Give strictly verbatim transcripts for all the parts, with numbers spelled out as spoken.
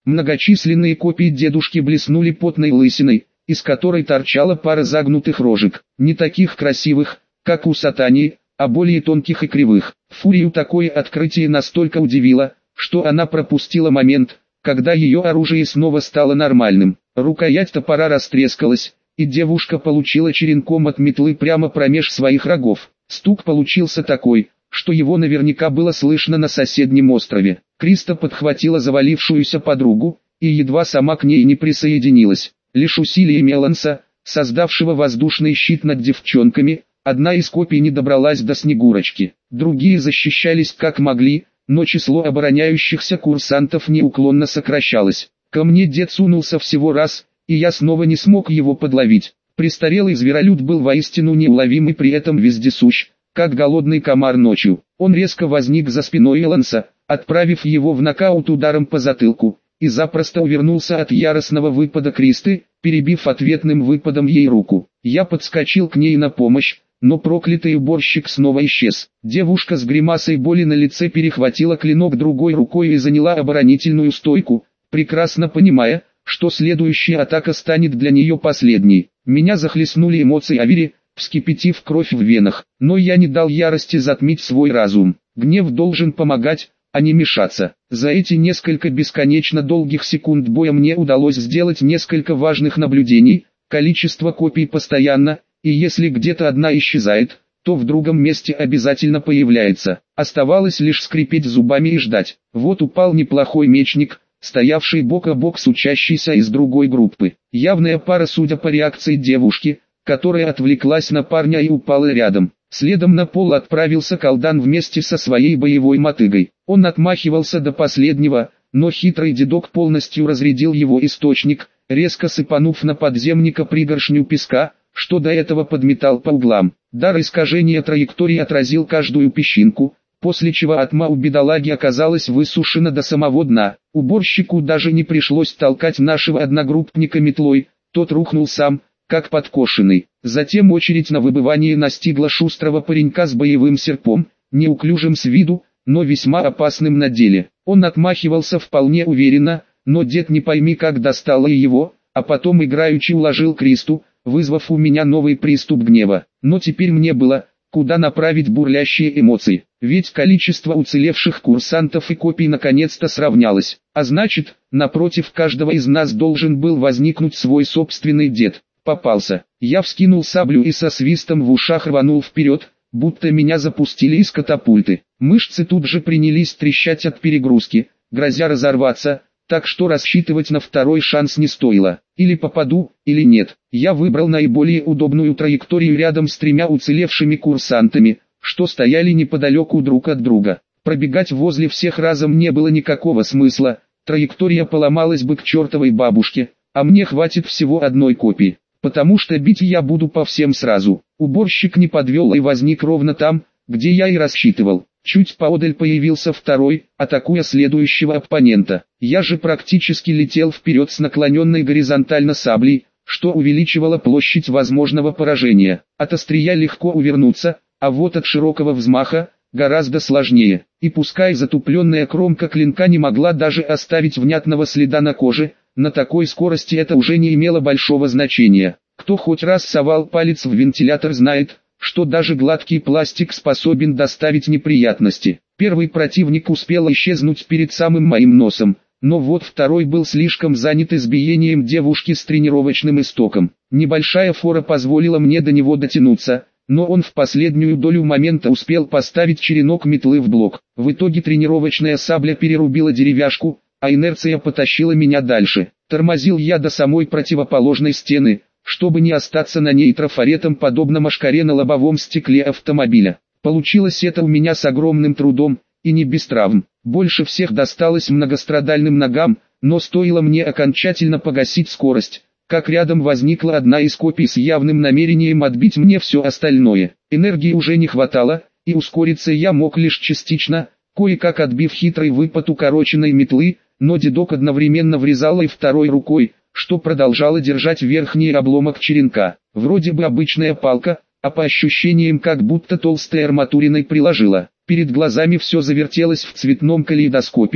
Многочисленные копии дедушки блеснули потной лысиной, из которой торчала пара загнутых рожек, не таких красивых, как у Сатани, а более тонких и кривых. Фурию такое открытие настолько удивило, что она пропустила момент, когда ее оружие снова стало нормальным. Рукоять топора растрескалась, и девушка получила черенком от метлы прямо промеж своих рогов. Стук получился такой, что его наверняка было слышно на соседнем острове. Криста подхватила завалившуюся подругу, и едва сама к ней не присоединилась. Лишь усилиями Эланса, создавшего воздушный щит над девчонками, одна из копий не добралась до Снегурочки. Другие защищались как могли, но число обороняющихся курсантов неуклонно сокращалось. Ко мне дед сунулся всего раз, и я снова не смог его подловить. Престарелый зверолюд был воистину неуловим и при этом вездесущ, как голодный комар ночью. Он резко возник за спиной Эланса, отправив его в нокаут ударом по затылку, и запросто увернулся от яростного выпада Кристы, перебив ответным выпадом ей руку. Я подскочил к ней на помощь, но проклятый уборщик снова исчез. Девушка с гримасой боли на лице перехватила клинок другой рукой и заняла оборонительную стойку, прекрасно понимая, что следующая атака станет для нее последней. Меня захлестнули эмоции Авери, вскипятив кровь в венах, но я не дал ярости затмить свой разум. Гнев должен помогать, а не мешаться. За эти несколько бесконечно долгих секунд боя мне удалось сделать несколько важных наблюдений. Количество копий постоянно, и если где-то одна исчезает, то в другом месте обязательно появляется. Оставалось лишь скрипеть зубами и ждать. Вот упал неплохой мечник, стоявший бок о бок с учащейся из другой группы. Явная пара, судя по реакции девушки, которая отвлеклась на парня и упала рядом. Следом на пол отправился колдан вместе со своей боевой мотыгой. Он отмахивался до последнего, но хитрый дедок полностью разрядил его источник, резко сыпанув на подземника пригоршню песка, что до этого подметал по углам. Дар искажения траектории отразил каждую песчинку, после чего атма у бедолаги оказалась высушена до самого дна. Уборщику даже не пришлось толкать нашего одногруппника метлой, тот рухнул сам, как подкошенный. Затем очередь на выбывание настигла шустрого паренька с боевым серпом, неуклюжим с виду, но весьма опасным на деле. Он отмахивался вполне уверенно, но дед не пойми как достало и его, а потом играючи уложил Кристу, вызвав у меня новый приступ гнева. Но теперь мне было, куда направить бурлящие эмоции, ведь количество уцелевших курсантов и копий наконец-то сравнялось, а значит, напротив каждого из нас должен был возникнуть свой собственный дед. Попался. Я вскинул саблю и со свистом в ушах рванул вперед, будто меня запустили из катапульты. Мышцы тут же принялись трещать от перегрузки, грозя разорваться, так что рассчитывать на второй шанс не стоило. Или попаду, или нет. Я выбрал наиболее удобную траекторию рядом с тремя уцелевшими курсантами, что стояли неподалеку друг от друга. Пробегать возле всех разом не было никакого смысла, траектория поломалась бы к чертовой бабушке, а мне хватит всего одной копии. Потому что бить я буду по всем сразу. Уборщик не подвел и возник ровно там, где я и рассчитывал. Чуть поодаль появился второй, атакуя следующего оппонента. Я же практически летел вперед с наклоненной горизонтально саблей, что увеличивало площадь возможного поражения. От острия легко увернуться, а вот от широкого взмаха гораздо сложнее. И пускай затупленная кромка клинка не могла даже оставить внятного следа на коже, на такой скорости это уже не имело большого значения. Кто хоть раз совал палец в вентилятор, знает, что даже гладкий пластик способен доставить неприятности. Первый противник успел исчезнуть перед самым моим носом, но вот второй был слишком занят избиением девушки с тренировочным истоком. Небольшая фора позволила мне до него дотянуться, но он в последнюю долю момента успел поставить черенок метлы в блок. В итоге тренировочная сабля перерубила деревяшку, а инерция потащила меня дальше. Тормозил я до самой противоположной стены, чтобы не остаться на ней трафаретом подобно мошкаре на лобовом стекле автомобиля. Получилось это у меня с огромным трудом, и не без травм. Больше всех досталось многострадальным ногам, но стоило мне окончательно погасить скорость, как рядом возникла одна из копий с явным намерением отбить мне все остальное. Энергии уже не хватало, и ускориться я мог лишь частично, кое-как отбив хитрый выпад укороченной метлы, но дедок одновременно врезал и второй рукой, что продолжало держать верхний обломок черенка. Вроде бы обычная палка, а по ощущениям как будто толстой арматуриной приложила. Перед глазами все завертелось в цветном калейдоскопе,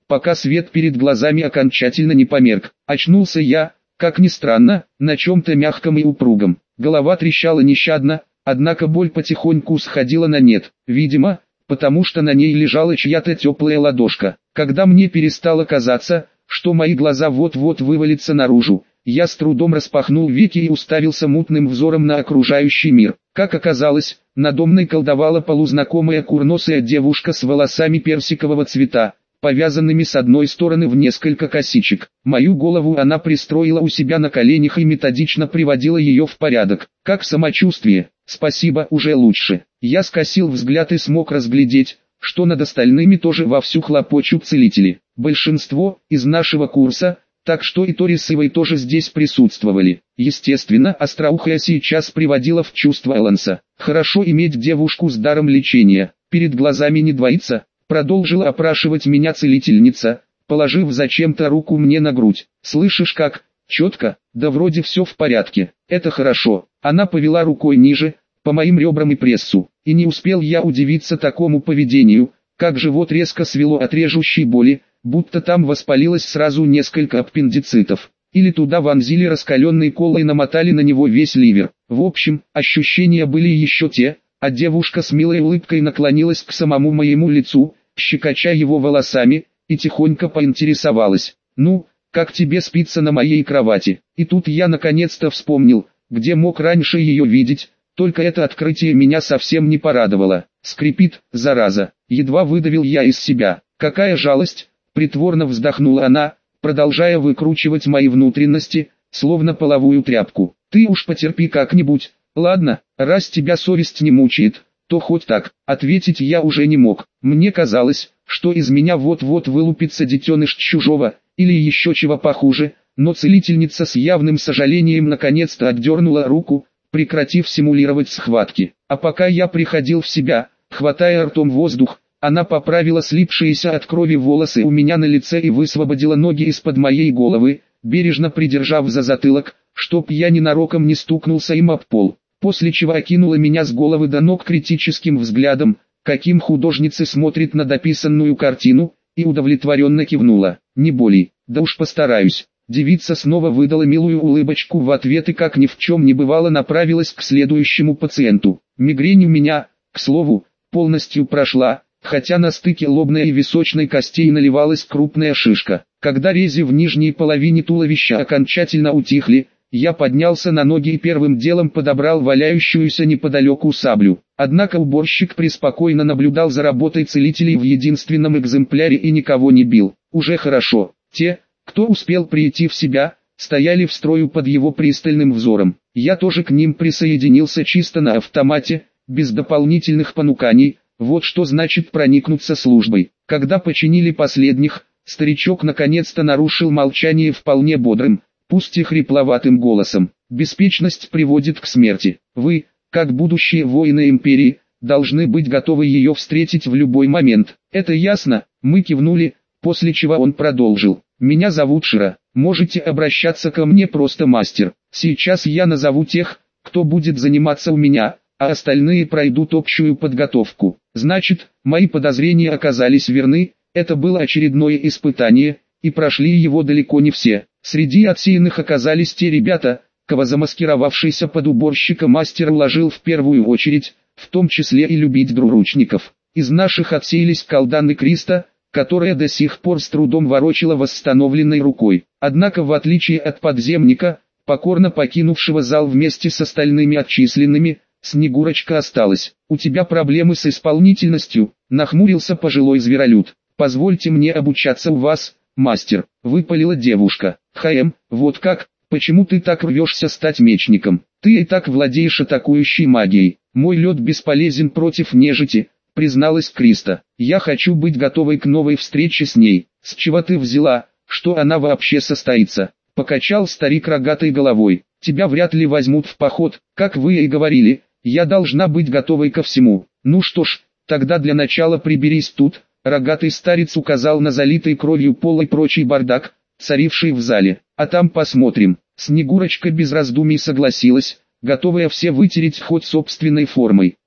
пока свет перед глазами окончательно не померк. Очнулся я, как ни странно, на чем-то мягком и упругом. Голова трещала нещадно, однако боль потихоньку сходила на нет. Видимо, потому что на ней лежала чья-то теплая ладошка. Когда мне перестало казаться, что мои глаза вот-вот вывалятся наружу, я с трудом распахнул веки и уставился мутным взором на окружающий мир. Как оказалось, надо мной колдовала полузнакомая курносая девушка с волосами персикового цвета, повязанными с одной стороны в несколько косичек. Мою голову она пристроила у себя на коленях и методично приводила ее в порядок. Как самочувствие? Спасибо, уже лучше. Я скосил взгляд и смог разглядеть, что над остальными тоже вовсю хлопочут целители. Большинство из нашего курса, так что и Торисовой тоже здесь присутствовали. Естественно, остроухая сейчас приводила в чувство Эланса. Хорошо иметь девушку с даром лечения. Перед глазами не двоится. Продолжила опрашивать меня целительница, положив зачем-то руку мне на грудь. «Слышишь как? Четко? Да вроде все в порядке. Это хорошо». Она повела рукой ниже, по моим ребрам и прессу. И не успел я удивиться такому поведению, как живот резко свело от режущей боли, будто там воспалилось сразу несколько аппендицитов. Или туда вонзили раскаленный кол и намотали на него весь ливер. В общем, ощущения были еще те, а девушка с милой улыбкой наклонилась к самому моему лицу, щекоча его волосами, и тихонько поинтересовалась: «Ну, как тебе спится на моей кровати?» И тут я наконец-то вспомнил, где мог раньше ее видеть, только это открытие меня совсем не порадовало. «Скрипит, зараза!» Едва выдавил я из себя. «Какая жалость!» Притворно вздохнула она, продолжая выкручивать мои внутренности, словно половую тряпку. «Ты уж потерпи как-нибудь. Ладно, раз тебя совесть не мучает, то хоть так». Ответить я уже не мог. Мне казалось, что из меня вот-вот вылупится детеныш чужого, или еще чего похуже, но целительница с явным сожалением наконец-то отдернула руку, прекратив симулировать схватки. А пока я приходил в себя, хватая ртом воздух, она поправила слипшиеся от крови волосы у меня на лице и высвободила ноги из-под моей головы, бережно придержав за затылок, чтоб я ненароком не стукнулся им об пол. После чего окинула меня с головы до ног критическим взглядом, каким художница смотрит на дописанную картину, и удовлетворенно кивнула. «Не болей, да уж постараюсь». Девица снова выдала милую улыбочку в ответ и, как ни в чем не бывало, направилась к следующему пациенту. Мигрень у меня, к слову, полностью прошла, хотя на стыке лобной и височной костей наливалась крупная шишка. Когда рези в нижней половине туловища окончательно утихли, я поднялся на ноги и первым делом подобрал валяющуюся неподалеку саблю. Однако уборщик преспокойно наблюдал за работой целителей в единственном экземпляре и никого не бил. Уже хорошо. Те, кто успел прийти в себя, стояли в строю под его пристальным взором. Я тоже к ним присоединился чисто на автомате, без дополнительных понуканий. Вот что значит проникнуться службой. Когда починили последних, старичок наконец-то нарушил молчание вполне бодрым, пусть и хрипловатым голосом. «Беспечность приводит к смерти. Вы, как будущие воины империи, должны быть готовы ее встретить в любой момент. Это ясно?» Мы кивнули, после чего он продолжил. «Меня зовут Шира. Можете обращаться ко мне просто мастер. Сейчас я назову тех, кто будет заниматься у меня, а остальные пройдут общую подготовку. Значит, мои подозрения оказались верны, это было очередное испытание, и прошли его далеко не все. Среди отсеянных оказались те ребята, кого замаскировавшийся под уборщика мастер уложил в первую очередь, в том числе и любить двуручников. Из наших отсеялись Калдан и Криста, которая до сих пор с трудом ворочала восстановленной рукой. Однако в отличие от подземника, покорно покинувшего зал вместе с остальными отчисленными, Снегурочка осталась. «У тебя проблемы с исполнительностью», — нахмурился пожилой зверолюд. «Позвольте мне обучаться у вас, мастер», — выпалила девушка. «Хаэм, вот как, почему ты так рвешься стать мечником? Ты и так владеешь атакующей магией. Мой лед бесполезен против нежити», — призналась Криста. «Я хочу быть готовой к новой встрече с ней». «С чего ты взяла, что она вообще состоится?» — покачал старик рогатой головой. «Тебя вряд ли возьмут в поход, как вы и говорили. Я должна быть готовой ко всему». «Ну что ж, тогда для начала приберись тут», — рогатый старец указал на залитый кровью пол и прочий бардак, царивший в зале. «А там посмотрим». Снегурочка без раздумий согласилась, готовая все вытереть хоть собственной формой.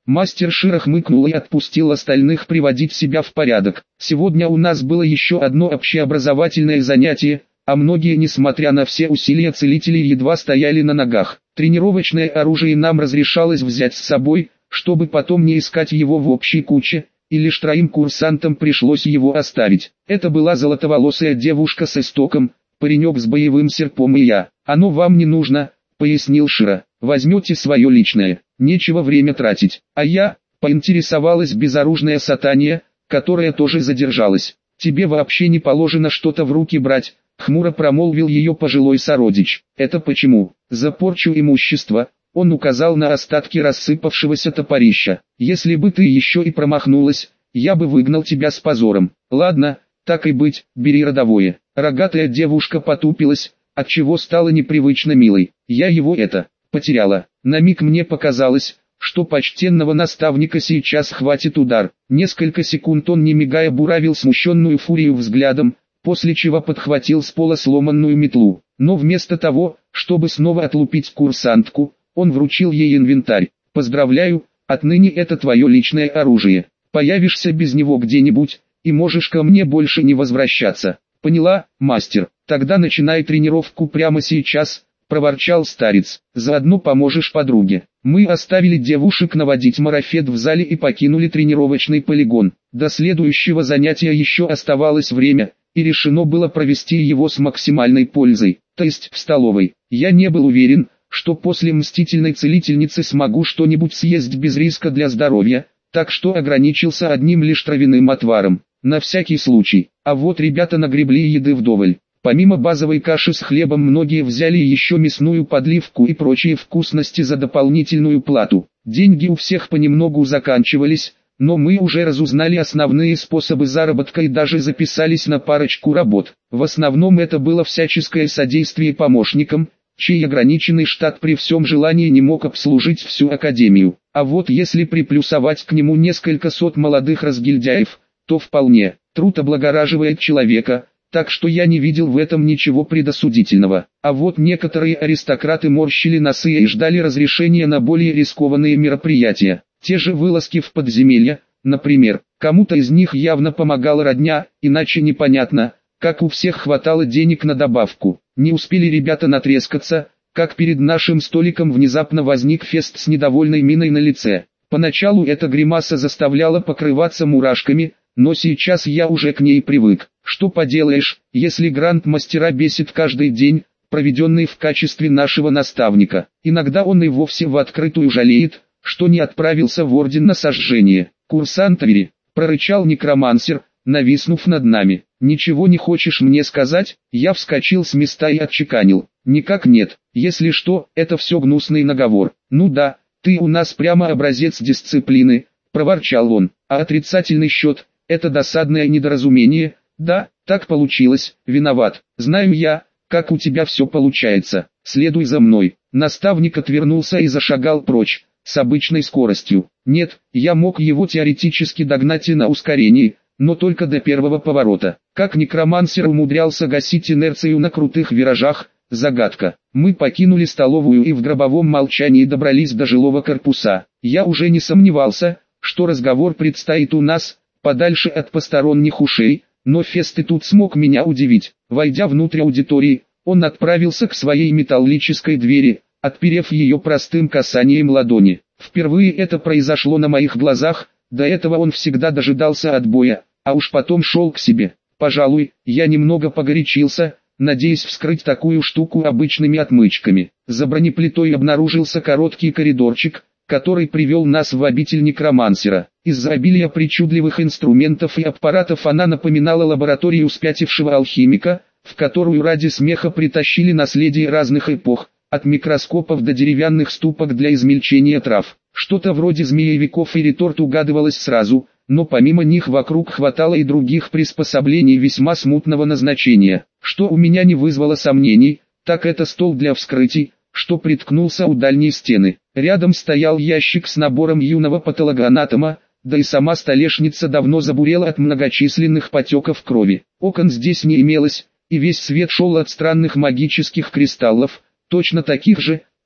Мастер Шира хмыкнул и отпустил остальных приводить себя в порядок. Сегодня у нас было еще одно общеобразовательное занятие, а многие, несмотря на все усилия целителей, едва стояли на ногах. Тренировочное оружие нам разрешалось взять с собой, чтобы потом не искать его в общей куче, и лишь троим курсантам пришлось его оставить. Это была золотоволосая девушка с истоком, паренек с боевым серпом и я. «Оно вам не нужно», — пояснил Шира. «Возьмете свое личное, нечего время тратить». А я, поинтересовалась безоружная Сатания, которая тоже задержалась. «Тебе вообще не положено что-то в руки брать», — хмуро промолвил ее пожилой сородич. «Это почему?» «За порчу имущества», — он указал на остатки рассыпавшегося топорища. «Если бы ты еще и промахнулась, я бы выгнал тебя с позором». «Ладно, так и быть, бери родовое». Рогатая девушка потупилась, отчего стала непривычно милой. «Я его это, потеряла». На миг мне показалось, что почтенного наставника сейчас хватит удар. Несколько секунд он, не мигая, буравил смущенную Фурию взглядом, после чего подхватил с пола сломанную метлу. Но вместо того, чтобы снова отлупить курсантку, он вручил ей инвентарь. «Поздравляю, отныне это твое личное оружие. Появишься без него где-нибудь, и можешь ко мне больше не возвращаться». «Поняла, мастер, тогда начинай тренировку прямо сейчас», — проворчал старец. «Заодно поможешь подруге». Мы оставили девушек наводить марафет в зале и покинули тренировочный полигон. До следующего занятия еще оставалось время, и решено было провести его с максимальной пользой, то есть в столовой. Я не был уверен, что после мстительной целительницы смогу что-нибудь съесть без риска для здоровья, так что ограничился одним лишь травяным отваром, на всякий случай. А вот ребята нагребли еды вдоволь. Помимо базовой каши с хлебом, многие взяли еще мясную подливку и прочие вкусности за дополнительную плату. Деньги у всех понемногу заканчивались, но мы уже разузнали основные способы заработка и даже записались на парочку работ. В основном это было всяческое содействие помощникам, чей ограниченный штат при всем желании не мог обслужить всю академию. А вот если приплюсовать к нему несколько сот молодых разгильдяев, то вполне. Труд облагораживает человека, так что я не видел в этом ничего предосудительного. А вот некоторые аристократы морщили носы и ждали разрешения на более рискованные мероприятия. Те же вылазки в подземелья, например. Кому-то из них явно помогала родня, иначе непонятно, как у всех хватало денег на добавку. Не успели ребята натрескаться, как перед нашим столиком внезапно возник Фест с недовольной миной на лице. Поначалу эта гримаса заставляла покрываться мурашками, но сейчас я уже к ней привык. Что поделаешь, если гранд-мастера бесит каждый день, проведенный в качестве нашего наставника. Иногда он и вовсе в открытую жалеет, что не отправился в орден на сожжение. «Курсант Вери», — прорычал некромансер, нависнув над нами. «Ничего не хочешь мне сказать?» Я вскочил с места и отчеканил. «Никак нет, если что, это все гнусный наговор». «Ну да, ты у нас прямо образец дисциплины», — проворчал он. «А отрицательный счет — это досадное недоразумение». «Да, так получилось, виноват. Знаю я, как у тебя все получается. Следуй за мной». Наставник отвернулся и зашагал прочь, с обычной скоростью. Нет, я мог его теоретически догнать и на ускорении, но только до первого поворота. Как некромансер умудрялся гасить инерцию на крутых виражах, загадка. Мы покинули столовую и в гробовом молчании добрались до жилого корпуса. Я уже не сомневался, что разговор предстоит у нас, подальше от посторонних ушей, но Фест и тут смог меня удивить. Войдя внутрь аудитории, он отправился к своей металлической двери, отперев ее простым касанием ладони. Впервые это произошло на моих глазах, до этого он всегда дожидался отбоя, а уж потом шел к себе. Пожалуй, я немного погорячился, надеясь вскрыть такую штуку обычными отмычками. За бронеплитой обнаружился короткий коридорчик, который привел нас в обитель некромансера. Из-за обилия причудливых инструментов и аппаратов она напоминала лабораторию спятившего алхимика, в которую ради смеха притащили наследие разных эпох, от микроскопов до деревянных ступок для измельчения трав. Что-то вроде змеевиков и реторт угадывалось сразу, но помимо них вокруг хватало и других приспособлений весьма смутного назначения. Что у меня не вызвало сомнений, так это стол для вскрытий, что приткнулся у дальней стены. Рядом стоял ящик с набором юного патологоанатома, да и сама столешница давно забурела от многочисленных потеков крови. Окон здесь не имелось, и весь свет шел от странных магических кристаллов, точно таких же,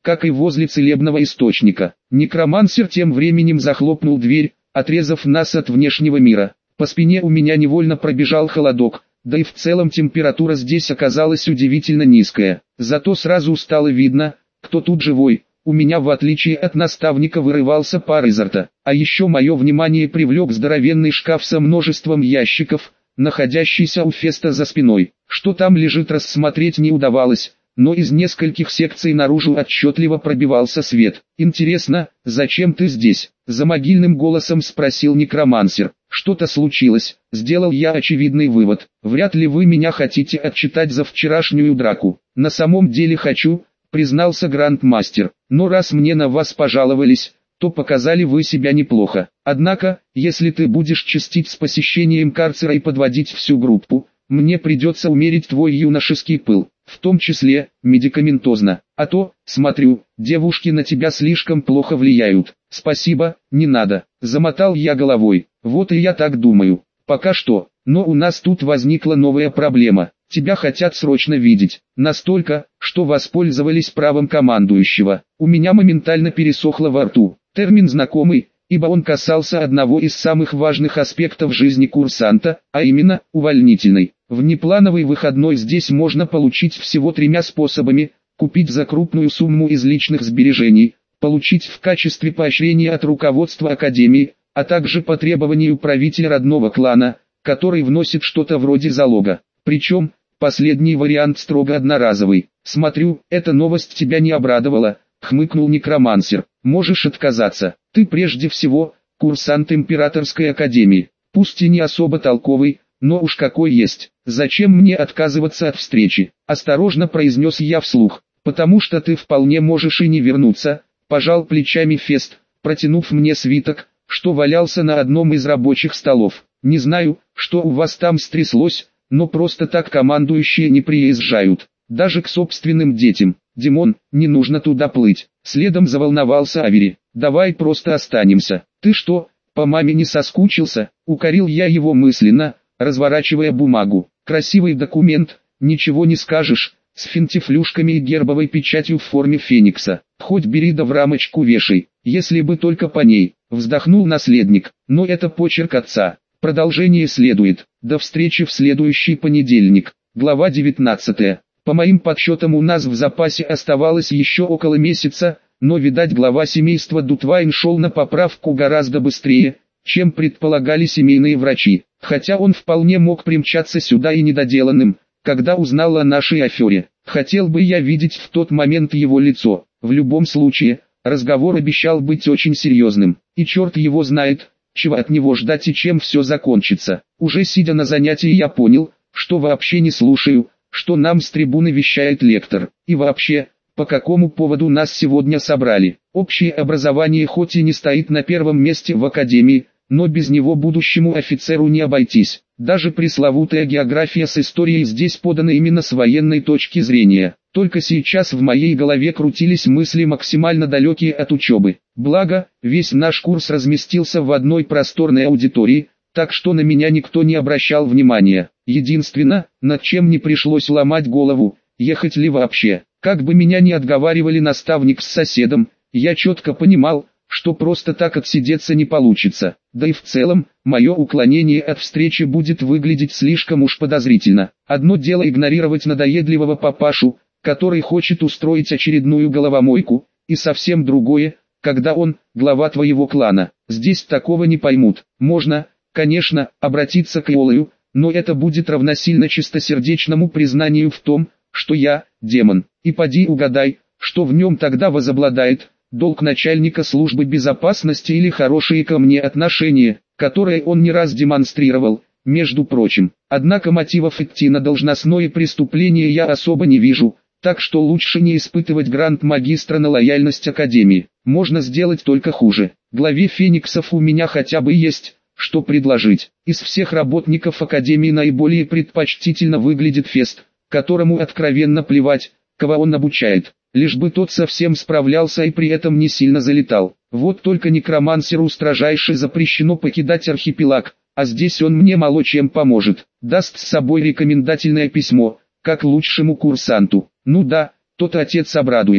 как и возле целебного источника. Некромансер тем временем захлопнул дверь, отрезав нас от внешнего мира. По спине у меня невольно пробежал холодок, да и в целом температура здесь оказалась удивительно низкая. Зато сразу стало видно, кто тут живой. У меня, в отличие от наставника, вырывался пар изо рта. А еще мое внимание привлек здоровенный шкаф со множеством ящиков, находящийся у Феста за спиной. Что там лежит, рассмотреть не удавалось, но из нескольких секций наружу отчетливо пробивался свет. «Интересно, зачем ты здесь?» — за могильным голосом спросил некромансер. «Что-то случилось», — сделал я очевидный вывод. «Вряд ли вы меня хотите отчитать за вчерашнюю драку». «На самом деле хочу», — признался грандмастер. «Но раз мне на вас пожаловались, то показали вы себя неплохо. Однако, если ты будешь чистить с посещением карцера и подводить всю группу, мне придется умерить твой юношеский пыл, в том числе, медикаментозно. А то, смотрю, девушки на тебя слишком плохо влияют». «Спасибо, не надо», — замотал я головой. «Вот и я так думаю. Пока что, но у нас тут возникла новая проблема. Тебя хотят срочно видеть. Настолько, что воспользовались правом командующего». У меня моментально пересохло во рту. Термин знакомый, ибо он касался одного из самых важных аспектов жизни курсанта, а именно, увольнительной. Внеплановый выходной здесь можно получить всего тремя способами: купить за крупную сумму из личных сбережений, получить в качестве поощрения от руководства академии, а также по требованию правителя родного клана, который вносит что-то вроде залога. Причем, последний вариант строго одноразовый. «Смотрю, эта новость тебя не обрадовала», — хмыкнул некромансер. «Можешь отказаться. Ты прежде всего курсант Императорской академии, пусть и не особо толковый, но уж какой есть. Зачем мне отказываться от встречи?» — осторожно произнес я вслух. «Потому что ты вполне можешь и не вернуться», — пожал плечами Фест, протянув мне свиток, что валялся на одном из рабочих столов. «Не знаю, что у вас там стряслось, но просто так командующие не приезжают, даже к собственным детям. Димон, не нужно туда плыть». Следом заволновался Авери. «Давай просто останемся». «Ты что, по маме не соскучился?» — укорил я его мысленно, разворачивая бумагу. Красивый документ, ничего не скажешь, с финтифлюшками и гербовой печатью в форме феникса. «Хоть бери да в рамочку вешай, если бы только по ней», — вздохнул наследник. «Но это почерк отца. Продолжение следует. До встречи в следующий понедельник». Глава девятнадцатая. По моим подсчетам, у нас в запасе оставалось еще около месяца, но, видать, глава семейства Дутвайн шел на поправку гораздо быстрее, чем предполагали семейные врачи. Хотя он вполне мог примчаться сюда и недоделанным, когда узнал о нашей афере. Хотел бы я видеть в тот момент его лицо. В любом случае, разговор обещал быть очень серьезным, и черт его знает, чего от него ждать и чем все закончится. Уже сидя на занятии, я понял, что вообще не слушаю, что нам с трибуны вещает лектор. И вообще, по какому поводу нас сегодня собрали. Общее образование хоть и не стоит на первом месте в академии, но без него будущему офицеру не обойтись. Даже пресловутая география с историей здесь подана именно с военной точки зрения. Только сейчас в моей голове крутились мысли максимально далекие от учебы. Благо, весь наш курс разместился в одной просторной аудитории, так что на меня никто не обращал внимания. Единственное, над чем не пришлось ломать голову, ехать ли вообще. Как бы меня ни отговаривали наставник с соседом, я четко понимал, что просто так отсидеться не получится. Да и в целом, мое уклонение от встречи будет выглядеть слишком уж подозрительно. Одно дело игнорировать надоедливого папашу, который хочет устроить очередную головомойку, и совсем другое, когда он, глава твоего клана. Здесь такого не поймут. Можно, конечно, обратиться к Иолаю, но это будет равносильно чистосердечному признанию в том, что я – демон. И поди угадай, что в нем тогда возобладает: долг начальника службы безопасности или хорошие ко мне отношения, которые он не раз демонстрировал, между прочим. Однако мотивов идти на должностное преступление я особо не вижу, так что лучше не испытывать гранд-магистра на лояльность Академии. Можно сделать только хуже. Главе Фениксов у меня хотя бы есть что предложить. Из всех работников Академии наиболее предпочтительно выглядит Фест, которому откровенно плевать, кого он обучает. Лишь бы тот совсем справлялся и при этом не сильно залетал. Вот только некромансеру строжайше запрещено покидать архипелаг, а здесь он мне мало чем поможет. Даст с собой рекомендательное письмо, как лучшему курсанту. Ну да, тот отец обрадуется.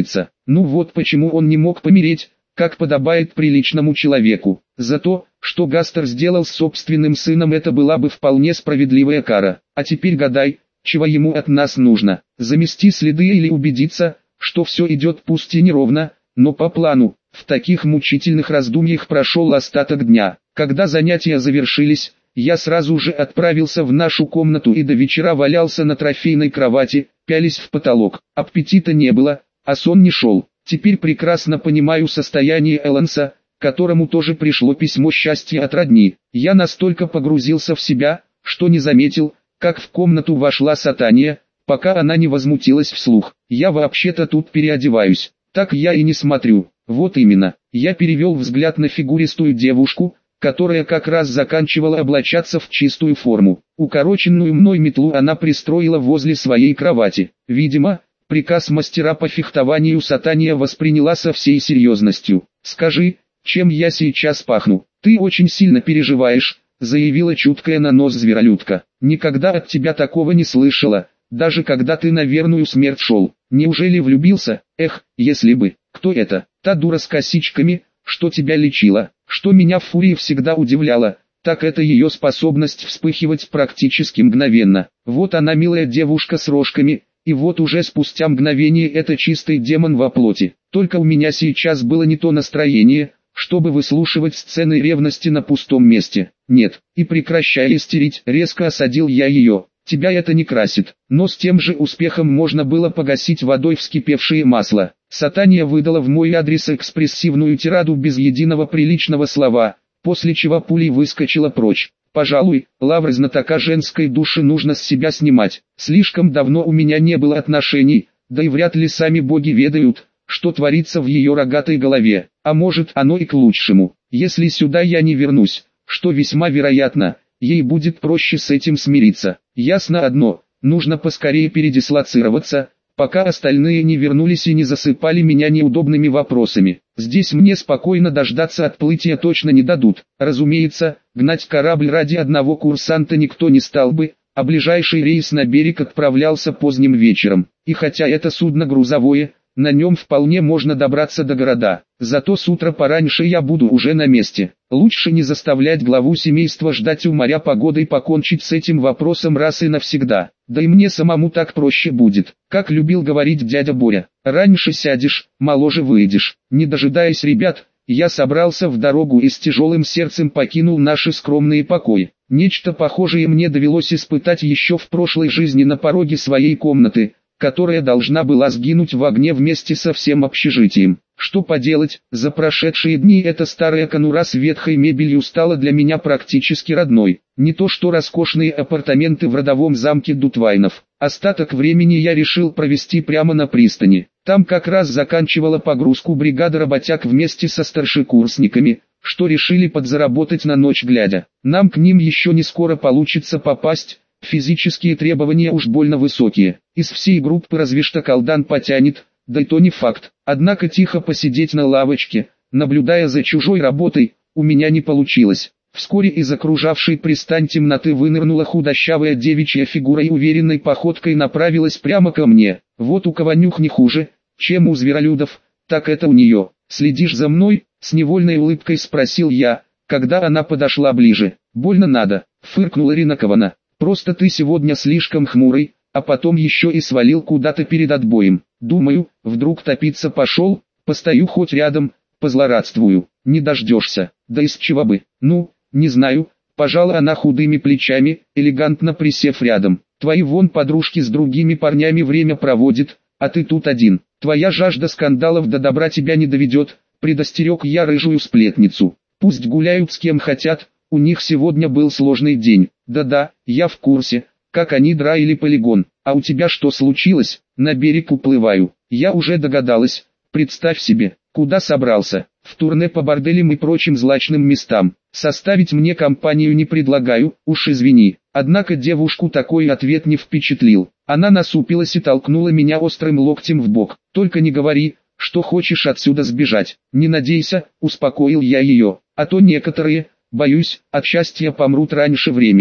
Ну вот почему он не мог помереть, как подобает приличному человеку. За то, что Гастер сделал с собственным сыном, это была бы вполне справедливая кара. А теперь гадай, чего ему от нас нужно. Замести следы или убедиться, что все идет пусть и неровно, но по плану. В таких мучительных раздумьях прошел остаток дня. Когда занятия завершились, я сразу же отправился в нашу комнату и до вечера валялся на трофейной кровати, пялись в потолок. Аппетита не было, а сон не шел. Теперь прекрасно понимаю состояние Эланса, которому тоже пришло письмо счастья от родни. Я настолько погрузился в себя, что не заметил, как в комнату вошла Сатания, пока она не возмутилась вслух. Я вообще-то тут переодеваюсь. Так я и не смотрю. Вот именно. Я перевел взгляд на фигуристую девушку, которая как раз заканчивала облачаться в чистую форму. Укороченную мной метлу она пристроила возле своей кровати. Видимо, приказ мастера по фехтованию Сатания восприняла со всей серьезностью. «Скажи, чем я сейчас пахну?» «Ты очень сильно переживаешь», — заявила чуткая на нос зверолюдка. «Никогда от тебя такого не слышала, даже когда ты на верную смерть шел. Неужели влюбился? Эх, если бы. Кто это? Та дура с косичками, что тебя лечила?» Что меня в Фурии всегда удивляло, так это ее способность вспыхивать практически мгновенно. Вот она, милая девушка с рожками, и вот уже спустя мгновение это чистый демон во плоти. Только у меня сейчас было не то настроение, чтобы выслушивать сцены ревности на пустом месте. Нет, и прекращай истерить, резко осадил я ее. Тебя это не красит, но с тем же успехом можно было погасить водой вскипевшее масло. Сатания выдала в мой адрес экспрессивную тираду без единого приличного слова, после чего пулей выскочила прочь. Пожалуй, лавры знатока женской души нужно с себя снимать. Слишком давно у меня не было отношений, да и вряд ли сами боги ведают, что творится в ее рогатой голове. А может, оно и к лучшему. Если сюда я не вернусь, что весьма вероятно, ей будет проще с этим смириться. Ясно одно, нужно поскорее передислоцироваться, пока остальные не вернулись и не засыпали меня неудобными вопросами. Здесь мне спокойно дождаться отплытия точно не дадут. Разумеется, гнать корабль ради одного курсанта никто не стал бы, а ближайший рейс на берег отправлялся поздним вечером. И хотя это судно грузовое, на нем вполне можно добраться до города. Зато с утра пораньше я буду уже на месте. Лучше не заставлять главу семейства ждать у моря погоды и покончить с этим вопросом раз и навсегда. Да и мне самому так проще будет. Как любил говорить дядя Боря, раньше сядешь, моложе выйдешь. Не дожидаясь ребят, я собрался в дорогу и с тяжелым сердцем покинул наши скромные покои. Нечто похожее мне довелось испытать еще в прошлой жизни на пороге своей комнаты, которая должна была сгинуть в огне вместе со всем общежитием. Что поделать, за прошедшие дни эта старая конура с ветхой мебелью стала для меня практически родной. Не то что роскошные апартаменты в родовом замке Дутвайнов. Остаток времени я решил провести прямо на пристани. Там как раз заканчивала погрузку бригада работяг вместе со старшекурсниками, что решили подзаработать на ночь глядя. Нам к ним еще не скоро получится попасть. Физические требования уж больно высокие. Из всей группы разве что Колдан потянет, да и то не факт. Однако тихо посидеть на лавочке, наблюдая за чужой работой, у меня не получилось. Вскоре из окружавшей пристань темноты вынырнула худощавая девичья фигура и уверенной походкой направилась прямо ко мне. Вот у кого нюх не хуже, чем у зверолюдов, так это у нее. «Следишь за мной?» — с невольной улыбкой спросил я, когда она подошла ближе. «Больно надо», — фыркнула Ринакована. «Просто ты сегодня слишком хмурый, а потом еще и свалил куда-то перед отбоем. Думаю, вдруг топиться пошел, постою хоть рядом, позлорадствую. Не дождешься, да из чего бы, ну, не знаю». Пожала она худыми плечами, элегантно присев рядом. «Твои вон подружки с другими парнями время проводят, а ты тут один. Твоя жажда скандалов до добра тебя не доведет», предостерег я рыжую сплетницу. «Пусть гуляют с кем хотят, у них сегодня был сложный день». «Да-да, я в курсе, как они драили полигон. А у тебя что случилось?» «На берег уплываю». «Я уже догадалась. Представь себе, куда собрался?» «В турне по борделям и прочим злачным местам. Составить мне компанию не предлагаю, уж извини». Однако девушку такой ответ не впечатлил. Она насупилась и толкнула меня острым локтем в бок. «Только не говори, что хочешь отсюда сбежать. Не надейся», успокоил я ее. «А то некоторые, боюсь, от счастья помрут раньше времени».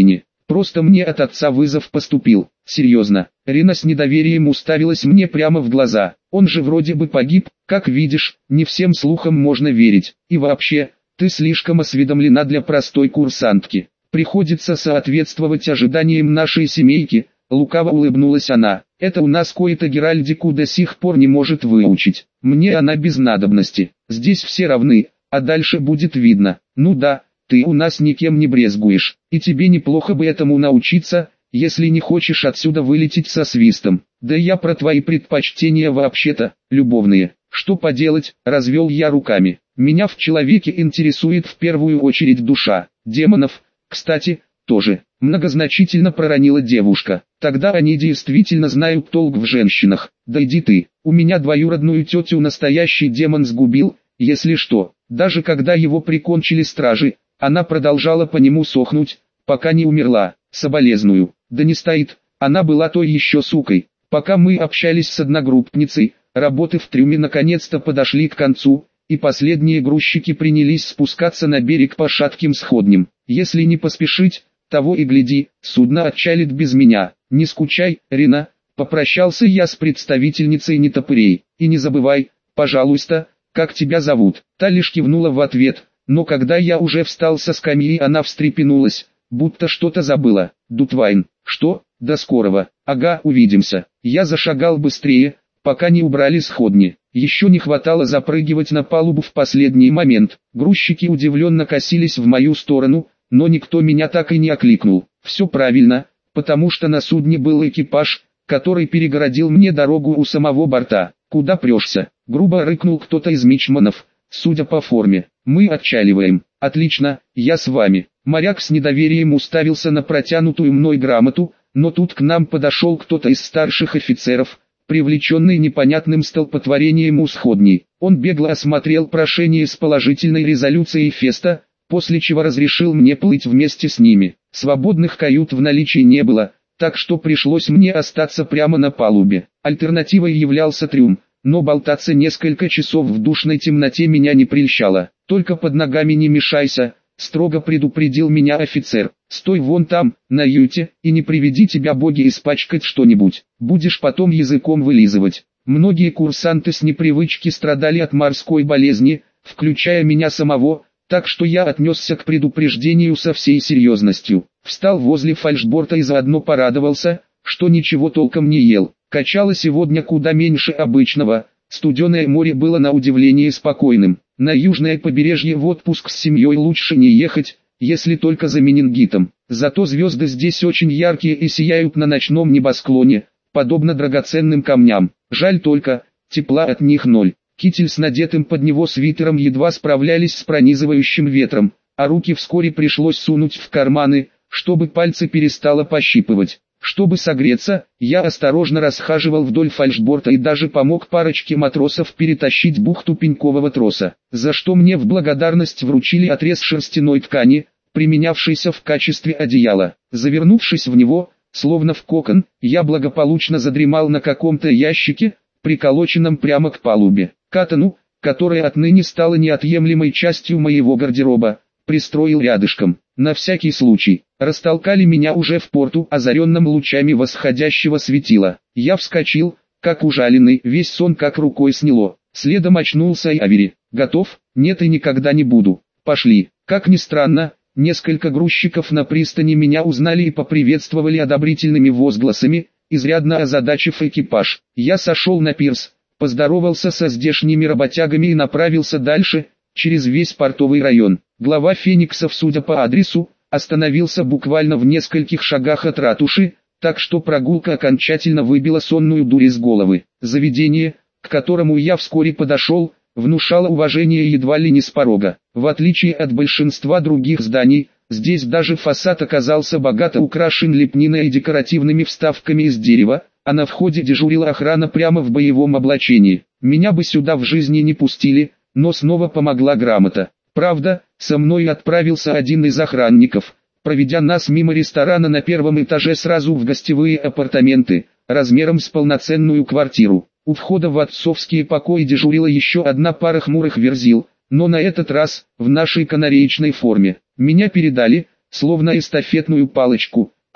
Просто мне от отца вызов поступил. Серьезно. Рина с недоверием уставилась мне прямо в глаза. Он же вроде бы погиб, как видишь, не всем слухам можно верить. И вообще, ты слишком осведомлена для простой курсантки. Приходится соответствовать ожиданиям нашей семейки. Лукаво улыбнулась она. Это у нас кое-то Геральдику до сих пор не может выучить. Мне она без надобности. Здесь все равны, а дальше будет видно. Ну да, ты у нас никем не брезгуешь. И тебе неплохо бы этому научиться, если не хочешь отсюда вылететь со свистом. Да я про твои предпочтения вообще-то, любовные. Что поделать, развел я руками. Меня в человеке интересует в первую очередь душа. Демонов, кстати, тоже. Многозначительно проронила девушка. Тогда они действительно знают толк в женщинах. Да иди ты, у меня двоюродную тетю настоящий демон сгубил, если что. Даже когда его прикончили стражи, она продолжала по нему сохнуть, пока не умерла. Соболезную. Да не стоит, она была той еще сукой. Пока мы общались с одногруппницей, работы в трюме наконец-то подошли к концу, и последние грузчики принялись спускаться на берег по шатким сходням. Если не поспешить, того и гляди, судно отчалит без меня. Не скучай, Рина, попрощался я с представительницей нетопырей. И не забывай, пожалуйста, как тебя зовут. Та лишь кивнула в ответ, но когда я уже встал со скамьи, она встрепенулась, будто что-то забыла. Дутвайн, что? До скорого. Ага, увидимся. Я зашагал быстрее, пока не убрали сходни. Еще не хватало запрыгивать на палубу в последний момент. Грузчики удивленно косились в мою сторону, но никто меня так и не окликнул. Все правильно, потому что на судне был экипаж, который перегородил мне дорогу у самого борта. «Куда прешься?» — грубо рыкнул кто-то из мичманов, судя по форме. «Мы отчаливаем». «Отлично, я с вами». Моряк с недоверием уставился на протянутую мной грамоту, но тут к нам подошел кто-то из старших офицеров, привлеченный непонятным столпотворением у сходней. Он бегло осмотрел прошение с положительной резолюцией Феста, после чего разрешил мне плыть вместе с ними. Свободных кают в наличии не было, так что пришлось мне остаться прямо на палубе. Альтернативой являлся трюм, но болтаться несколько часов в душной темноте меня не прельщало. «Только под ногами не мешайся», — строго предупредил меня офицер. «Стой вон там, на юте, и не приведи тебя боги испачкать что-нибудь, будешь потом языком вылизывать». Многие курсанты с непривычки страдали от морской болезни, включая меня самого, так что я отнесся к предупреждению со всей серьезностью. Встал возле фальшборта и заодно порадовался, что ничего толком не ел. Качало сегодня куда меньше обычного, студеное море было на удивление спокойным. На южное побережье в отпуск с семьей лучше не ехать, если только за менингитом. Зато звезды здесь очень яркие и сияют на ночном небосклоне, подобно драгоценным камням. Жаль только, тепла от них ноль. Китель с надетым под него свитером едва справлялись с пронизывающим ветром, а руки вскоре пришлось сунуть в карманы, чтобы пальцы перестало пощипывать. Чтобы согреться, я осторожно расхаживал вдоль фальшборта и даже помог парочке матросов перетащить бухту пенькового троса, за что мне в благодарность вручили отрез шерстяной ткани, применявшийся в качестве одеяла. Завернувшись в него, словно в кокон, я благополучно задремал на каком-то ящике, приколоченном прямо к палубе. Катану, которая отныне стала неотъемлемой частью моего гардероба, пристроил рядышком. На всякий случай, растолкали меня уже в порту, озаренном лучами восходящего светила. Я вскочил, как ужаленный, весь сон как рукой сняло. Следом очнулся и Авери. «Готов? Нет и никогда не буду. Пошли». Как ни странно, несколько грузчиков на пристани меня узнали и поприветствовали одобрительными возгласами, изрядно озадачив экипаж. Я сошел на пирс, поздоровался со здешними работягами и направился дальше, через весь портовый район. Глава Фениксов, судя по адресу, остановился буквально в нескольких шагах от ратуши, так что прогулка окончательно выбила сонную дурь из головы. Заведение, к которому я вскоре подошел, внушало уважение едва ли не с порога. В отличие от большинства других зданий, здесь даже фасад оказался богато украшен лепниной и декоративными вставками из дерева, а на входе дежурила охрана прямо в боевом облачении. Меня бы сюда в жизни не пустили, но снова помогла грамота. Правда, со мной отправился один из охранников, проведя нас мимо ресторана на первом этаже сразу в гостевые апартаменты, размером с полноценную квартиру. У входа в отцовские покои дежурила еще одна пара хмурых верзил, но на этот раз в нашей канареечной форме. Меня передали, словно эстафетную палочку,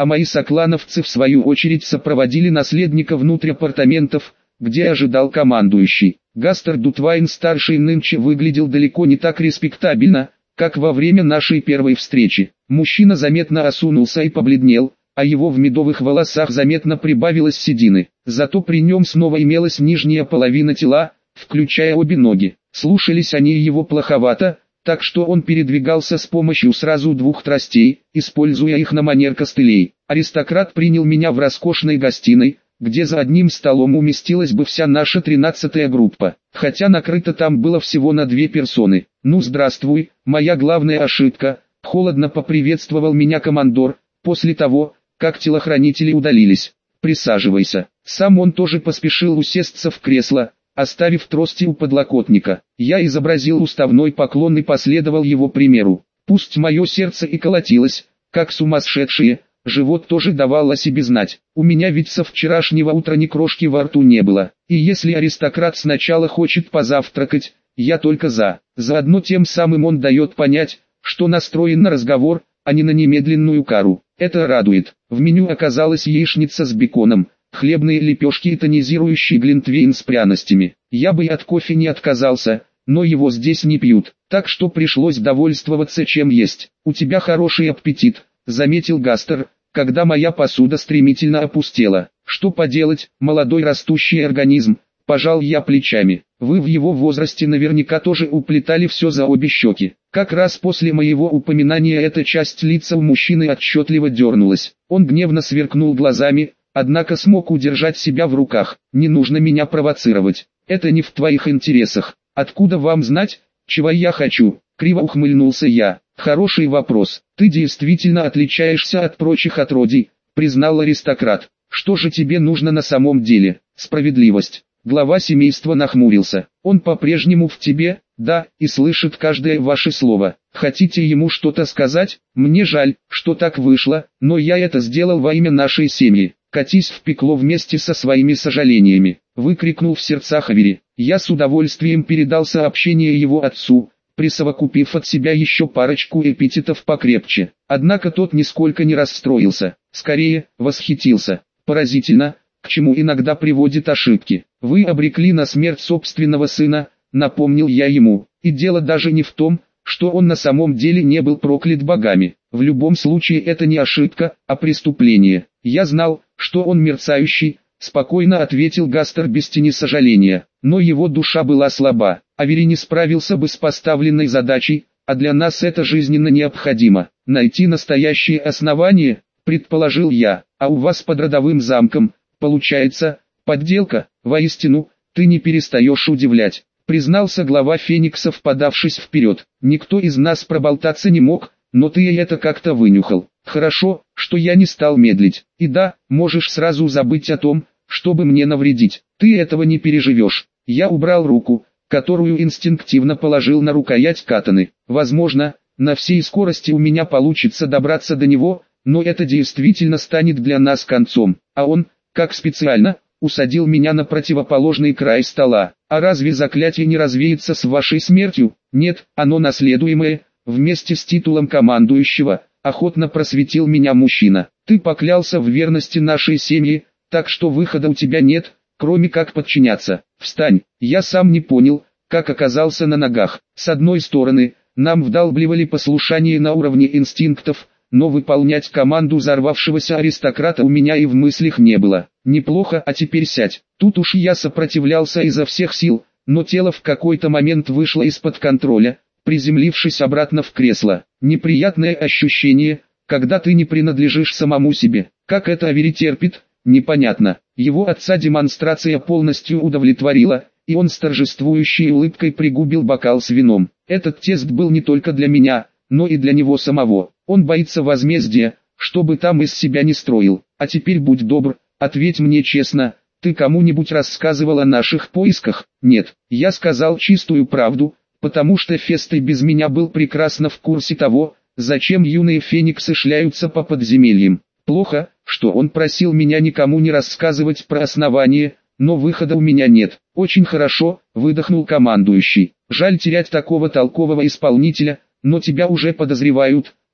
а мои соклановцы в свою очередь сопроводили наследника внутрь апартаментов, где ожидал командующий. Гастер Дутвайн-старший нынче выглядел далеко не так респектабельно, как во время нашей первой встречи. Мужчина заметно осунулся и побледнел, а его в медовых волосах заметно прибавилось седины. Зато при нем снова имелась нижняя половина тела, включая обе ноги. Слушались они его плоховато, так что он передвигался с помощью сразу двух тростей, используя их на манер костылей. Аристократ принял меня в роскошной гостиной, где за одним столом уместилась бы вся наша тринадцатая группа, хотя накрыто там было всего на две персоны. «Ну здравствуй, моя главная ошибка», — холодно поприветствовал меня командор, после того, как телохранители удалились. «Присаживайся». Сам он тоже поспешил усесться в кресло, оставив трости у подлокотника. Я изобразил уставной поклон и последовал его примеру. Пусть мое сердце и колотилось, как сумасшедшее, живот тоже давал о себе знать. У меня ведь со вчерашнего утра ни крошки во рту не было. И если аристократ сначала хочет позавтракать, я только за. Заодно тем самым он дает понять, что настроен на разговор, а не на немедленную кару. Это радует. В меню оказалась яичница с беконом, хлебные лепешки и тонизирующий глинтвейн с пряностями. Я бы и от кофе не отказался, но его здесь не пьют, так что пришлось довольствоваться чем есть. «У тебя хороший аппетит», — заметил Гастер, когда моя посуда стремительно опустела. «Что поделать, молодой растущий организм», — пожал я плечами. «Вы в его возрасте наверняка тоже уплетали все за обе щеки». Как раз после моего упоминания эта часть лица у мужчины отчетливо дернулась. Он гневно сверкнул глазами, однако смог удержать себя в руках. «Не нужно меня провоцировать. Это не в твоих интересах. Откуда вам знать, чего я хочу?» Криво ухмыльнулся я. «Хороший вопрос. Ты действительно отличаешься от прочих отродий», признал аристократ. «Что же тебе нужно на самом деле?» «Справедливость». Глава семейства нахмурился. «Он по-прежнему в тебе?» «Да, и слышит каждое ваше слово. Хотите ему что-то сказать? Мне жаль, что так вышло, но я это сделал во имя нашей семьи. Катись в пекло вместе со своими сожалениями», выкрикнул в сердцах Авери. Я с удовольствием передал сообщение его отцу, присовокупив от себя еще парочку эпитетов покрепче. Однако тот нисколько не расстроился, скорее, восхитился. «Поразительно, к чему иногда приводят ошибки. Вы обрекли на смерть собственного сына», напомнил я ему. «И дело даже не в том, что он на самом деле не был проклят богами. В любом случае это не ошибка, а преступление. Я знал, что он мерцающий», спокойно ответил Гастер без тени сожаления. «Но его душа была слаба. Авери не справился бы с поставленной задачей, а для нас это жизненно необходимо. Найти настоящее основание, предположил я, а у вас под родовым замком, получается, подделка. Воистину, ты не перестаешь удивлять», признался глава Фениксов, подавшись вперед. «Никто из нас проболтаться не мог, но ты это как-то вынюхал. Хорошо, что я не стал медлить. И да, можешь сразу забыть о том, чтобы мне навредить. Ты этого не переживешь». Я убрал руку, которую инстинктивно положил на рукоять катаны. Возможно, на всей скорости у меня получится добраться до него, но это действительно станет для нас концом. А он, как специально, усадил меня на противоположный край стола. «А разве заклятие не развеется с вашей смертью?» «Нет, оно наследуемое, вместе с титулом командующего», охотно просветил меня мужчина. «Ты поклялся в верности нашей семье, так что выхода у тебя нет, кроме как подчиняться. Встань». Я сам не понял, как оказался на ногах. С одной стороны, нам вдалбливали послушание на уровне инстинктов, но выполнять команду взорвавшегося аристократа у меня и в мыслях не было. «Неплохо, а теперь сядь». Тут уж я сопротивлялся изо всех сил, но тело в какой-то момент вышло из-под контроля, приземлившись обратно в кресло. Неприятное ощущение, когда ты не принадлежишь самому себе. Как это Авери терпит, непонятно. Его отца демонстрация полностью удовлетворила, и он с торжествующей улыбкой пригубил бокал с вином. Этот тест был не только для меня, но и для него самого. Он боится возмездия, что бы там из себя не строил. А теперь будь добр, ответь мне честно, ты кому-нибудь рассказывал о наших поисках? Нет, я сказал чистую правду, потому что Фест и без меня был прекрасно в курсе того, зачем юные фениксы шляются по подземельям. Плохо, что он просил меня никому не рассказывать про основание, но выхода у меня нет. Очень хорошо, выдохнул командующий. Жаль терять такого толкового исполнителя, но тебя уже подозревают,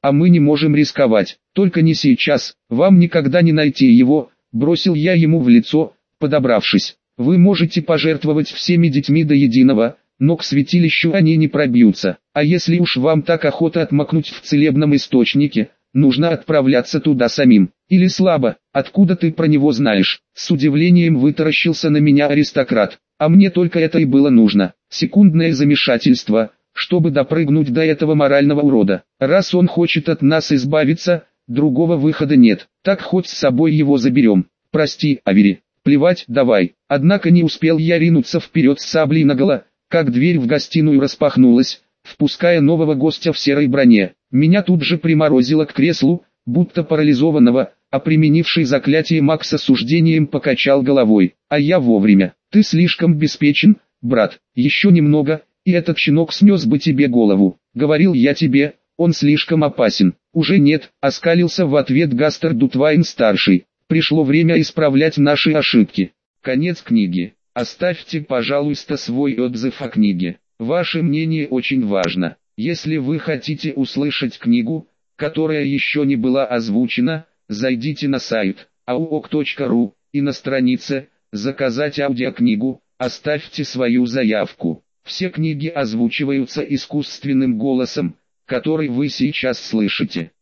а мы не можем рисковать. Только не сейчас, вам никогда не найти его, бросил я ему в лицо, подобравшись. Вы можете пожертвовать всеми детьми до единого, но к святилищу они не пробьются. А если уж вам так охота отмокнуть в целебном источнике, нужно отправляться туда самим. Или слабо, откуда ты про него знаешь? С удивлением вытаращился на меня аристократ. А мне только это и было нужно. Секундное замешательство, чтобы допрыгнуть до этого морального урода. Раз он хочет от нас избавиться, другого выхода нет. Так хоть с собой его заберем. Прости, Авери. Плевать, давай. Однако не успел я ринуться вперед с саблей наголо, как дверь в гостиную распахнулась, впуская нового гостя в серой броне. Меня тут же приморозило к креслу, будто парализованного, а применивший заклятие маг с осуждением покачал головой. А я вовремя. Ты слишком беспечен, брат. Еще немного, и этот щенок снес бы тебе голову. Говорил я тебе, он слишком опасен. Уже нет, оскалился в ответ Гастер Дутвайн-старший. Пришло время исправлять наши ошибки. Конец книги. Оставьте, пожалуйста, свой отзыв о книге. Ваше мнение очень важно. Если вы хотите услышать книгу, которая еще не была озвучена, зайдите на сайт ауок точка ру и на странице «Заказать аудиокнигу» оставьте свою заявку. Все книги озвучиваются искусственным голосом, который вы сейчас слышите.